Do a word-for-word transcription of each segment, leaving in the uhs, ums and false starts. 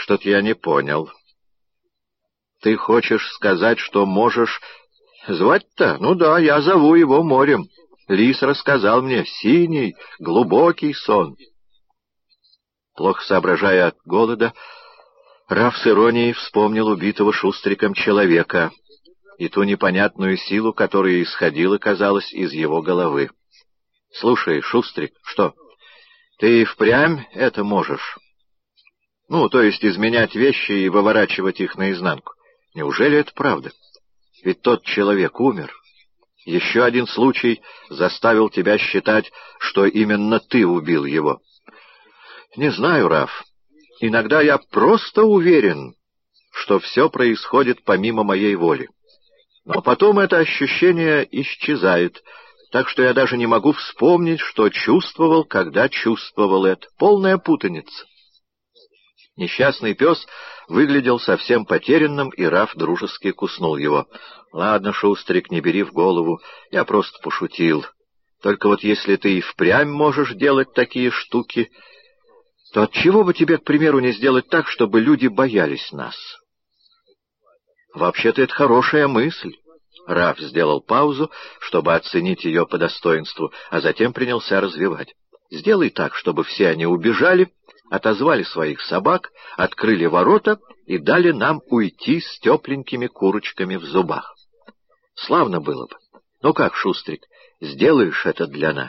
Что-то я не понял. Ты хочешь сказать, что можешь... Звать-то? Ну да, я зову его морем. Лис рассказал мне. Синий, глубокий сон. Плохо соображая от голода, Раф с иронией вспомнил убитого Шустриком человека и ту непонятную силу, которая исходила, казалось, из его головы. — Слушай, Шустрик, что, ты и впрямь это можешь? Ну, то есть изменять вещи и выворачивать их наизнанку. Неужели это правда? Ведь тот человек умер. Еще один случай заставил тебя считать, что именно ты убил его. Не знаю, Раф. Иногда я просто уверен, что все происходит помимо моей воли. Но потом это ощущение исчезает, так что я даже не могу вспомнить, что чувствовал, когда чувствовал это. Полная путаница. Несчастный пес выглядел совсем потерянным, и Раф дружески куснул его. — Ладно, Шустрик, не бери в голову, я просто пошутил. Только вот если ты и впрямь можешь делать такие штуки, то отчего бы тебе, к примеру, не сделать так, чтобы люди боялись нас? Вообще-то это хорошая мысль. Раф сделал паузу, чтобы оценить ее по достоинству, а затем принялся развивать. Сделай так, чтобы все они убежали, отозвали своих собак, открыли ворота и дали нам уйти с тепленькими курочками в зубах. Славно было бы. Ну как, Шустрик, сделаешь это для нас?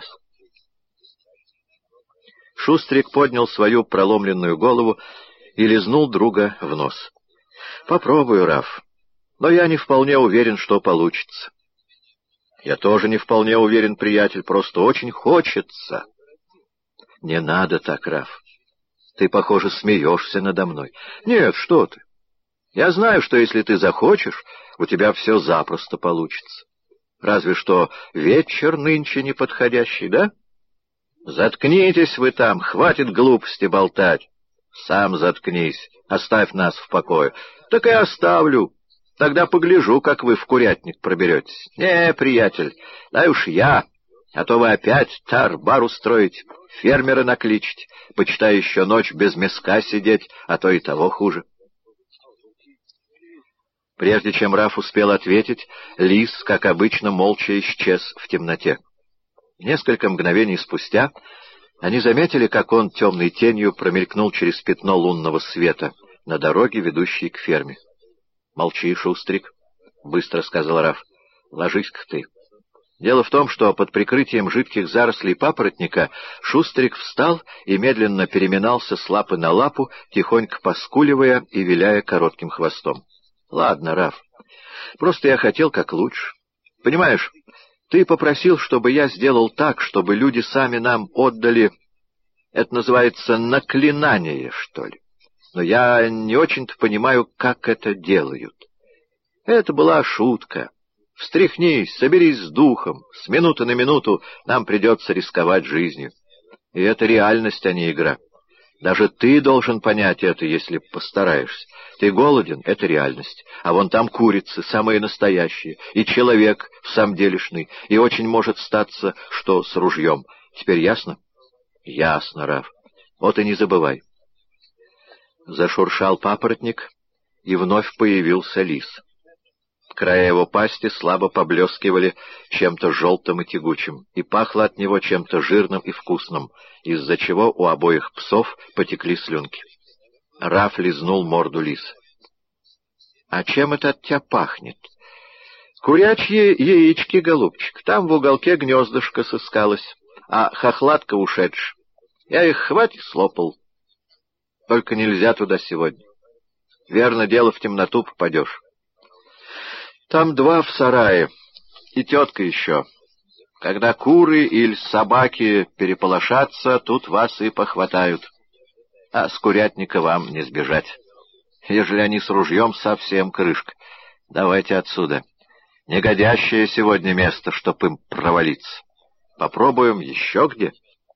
Шустрик поднял свою проломленную голову и лизнул друга в нос. — Попробую, Раф, но я не вполне уверен, что получится. — Я тоже не вполне уверен, приятель, просто очень хочется. — Не надо так, Раф. Ты, похоже, смеешься надо мной. — Нет, что ты. Я знаю, что если ты захочешь, у тебя все запросто получится. Разве что вечер нынче неподходящий, да? Заткнитесь вы там, хватит глупости болтать. Сам заткнись, оставь нас в покое. Так и оставлю. Тогда погляжу, как вы в курятник проберетесь. Не, приятель, дай уж я, а то вы опять тар-бар устроите, фермера накличете, почитай еще ночь без мяска сидеть, а то и того хуже. Прежде чем Раф успел ответить, лис, как обычно, молча исчез в темноте. Несколько мгновений спустя они заметили, как он темной тенью промелькнул через пятно лунного света на дороге, ведущей к ферме. — Молчи, Шустрик, — быстро сказал Раф. — Ложись-ка ты. Дело в том, что под прикрытием жидких зарослей папоротника Шустрик встал и медленно переминался с лапы на лапу, тихонько поскуливая и виляя коротким хвостом. — Ладно, Раф, просто я хотел как лучше. Понимаешь, ты попросил, чтобы я сделал так, чтобы люди сами нам отдали... Это называется наклинание, что ли. Но я не очень-то понимаю, как это делают. Это была шутка. Встряхнись, соберись с духом. С минуты на минуту нам придется рисковать жизнью. И это реальность, а не игра. Даже ты должен понять это, если постараешься. Ты голоден — это реальность. А вон там курицы, самые настоящие, и человек в самом делешный, и очень может статься, что с ружьем. Теперь ясно? Ясно, Раф. Вот и не забывай. Зашуршал папоротник, и вновь появился лис. Края его пасти слабо поблескивали чем-то желтым и тягучим, и пахло от него чем-то жирным и вкусным, из-за чего у обоих псов потекли слюнки. Раф лизнул морду лиса. — А чем это от тебя пахнет? — Курячьи яички, голубчик. Там в уголке гнездышко сыскалось, а хохлатка ушедшая. Я их хватит слопал. Только нельзя туда сегодня. Верно, дело в темноту попадешь. Там два в сарае, и тетка еще. Когда куры или собаки переполошатся, тут вас и похватают. А с курятника вам не сбежать. Ежели они с ружьем, совсем крышка. Давайте отсюда. Негодящее сегодня место, чтоб им провалиться. Попробуем еще где.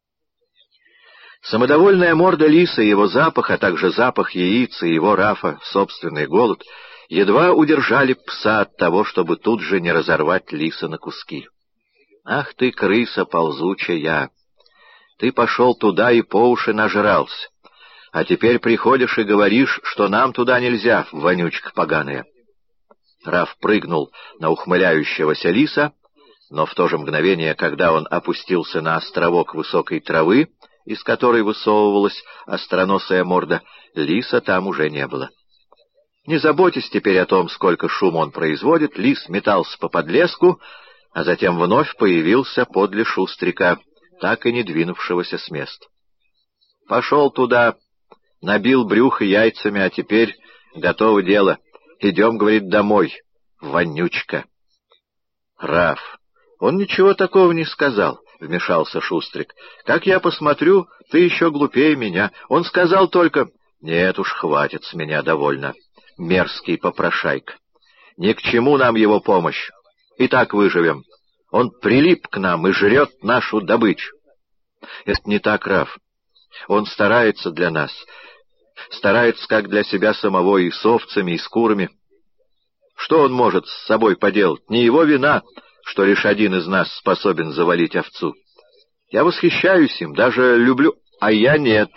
Самодовольная морда лиса, его запах, а также запах яиц и его Рафа, собственный голод — едва удержали пса от того, чтобы тут же не разорвать лиса на куски. «Ах ты, крыса ползучая! Ты пошел туда и по уши нажрался. А теперь приходишь и говоришь, что нам туда нельзя, вонючка поганая. Раф прыгнул на ухмыляющегося лиса, но в то же мгновение, когда он опустился на островок высокой травы, из которой высовывалась остроносая морда, лиса там уже не было. Не заботясь теперь о том, сколько шума он производит, лис метался по подлеску, а затем вновь появился подле Шустрика, так и не двинувшегося с места. Пошел туда, набил брюхо яйцами, а теперь готово дело. Идем, говорит, домой, вонючка. Раф, он ничего такого не сказал, — вмешался Шустрик. Как я посмотрю, ты еще глупее меня. Он сказал только... Нет уж, хватит с меня довольно. Мерзкий попрошайка. Ни к чему нам его помощь. И так выживем. Он прилип к нам и жрет нашу добычу. Это не так, Раф. Он старается для нас. Старается как для себя самого, и с овцами, и с курами. Что он может с собой поделать? Не его вина, что лишь один из нас способен завалить овцу. Я восхищаюсь им, даже люблю, а я нет.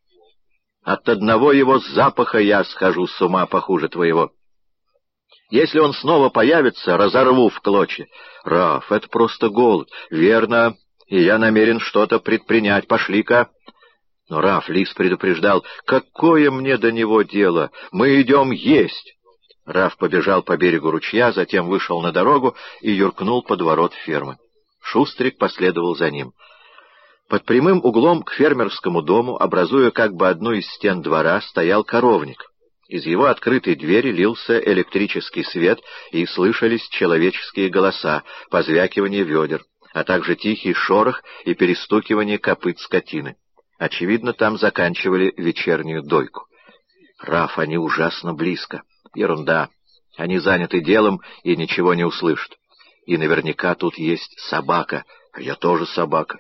От одного его запаха я схожу с ума похуже твоего. Если он снова появится, разорву в клочья. Раф, это просто голод. Верно, и я намерен что-то предпринять. Пошли-ка. Но Раф, лис предупреждал, какое мне до него дело? Мы идем есть. Раф побежал по берегу ручья, затем вышел на дорогу и юркнул под ворот фермы. Шустрик последовал за ним. Под прямым углом к фермерскому дому, образуя как бы одну из стен двора, стоял коровник. Из его открытой двери лился электрический свет, и слышались человеческие голоса, позвякивание ведер, а также тихий шорох и перестукивание копыт скотины. Очевидно, там заканчивали вечернюю дойку. Раф, они ужасно близко. Ерунда. Они заняты делом и ничего не услышат. И наверняка тут есть собака. Я тоже собака.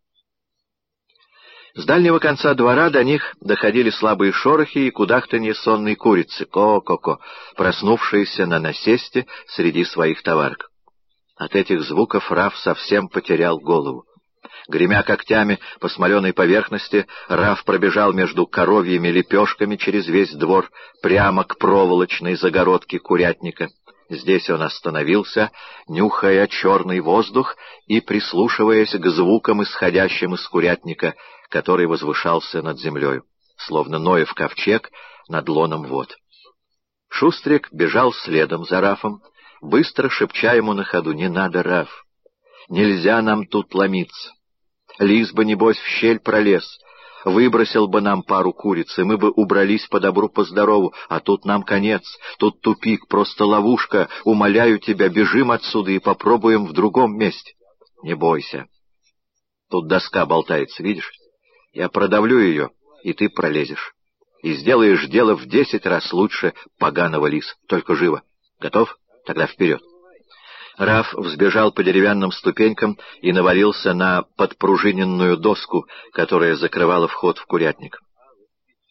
С дальнего конца двора до них доходили слабые шорохи и кудахтанье сонной курицы, ко-ко-ко, проснувшиеся на насесте среди своих товарок. От этих звуков Раф совсем потерял голову. Гремя когтями по смоленой поверхности, Раф пробежал между коровьими лепешками через весь двор прямо к проволочной загородке курятника. Здесь он остановился, нюхая черный воздух и прислушиваясь к звукам, исходящим из курятника, который возвышался над землею, словно Ноев ковчег над лоном вод. Шустрик бежал следом за Рафом, быстро шепча ему на ходу: «Не надо, Раф, нельзя нам тут ломиться. Лис бы, небось, в щель пролез, выбросил бы нам пару куриц, и мы бы убрались по добру, по здорову, а тут нам конец, тут тупик, просто ловушка. Умоляю тебя, бежим отсюда и попробуем в другом месте». «Не бойся. Тут доска болтается, видишь? Я продавлю ее, и ты пролезешь. И сделаешь дело в десять раз лучше поганого лиса. Только живо. Готов? Тогда вперед». Раф взбежал по деревянным ступенькам и навалился на подпружиненную доску, которая закрывала вход в курятник.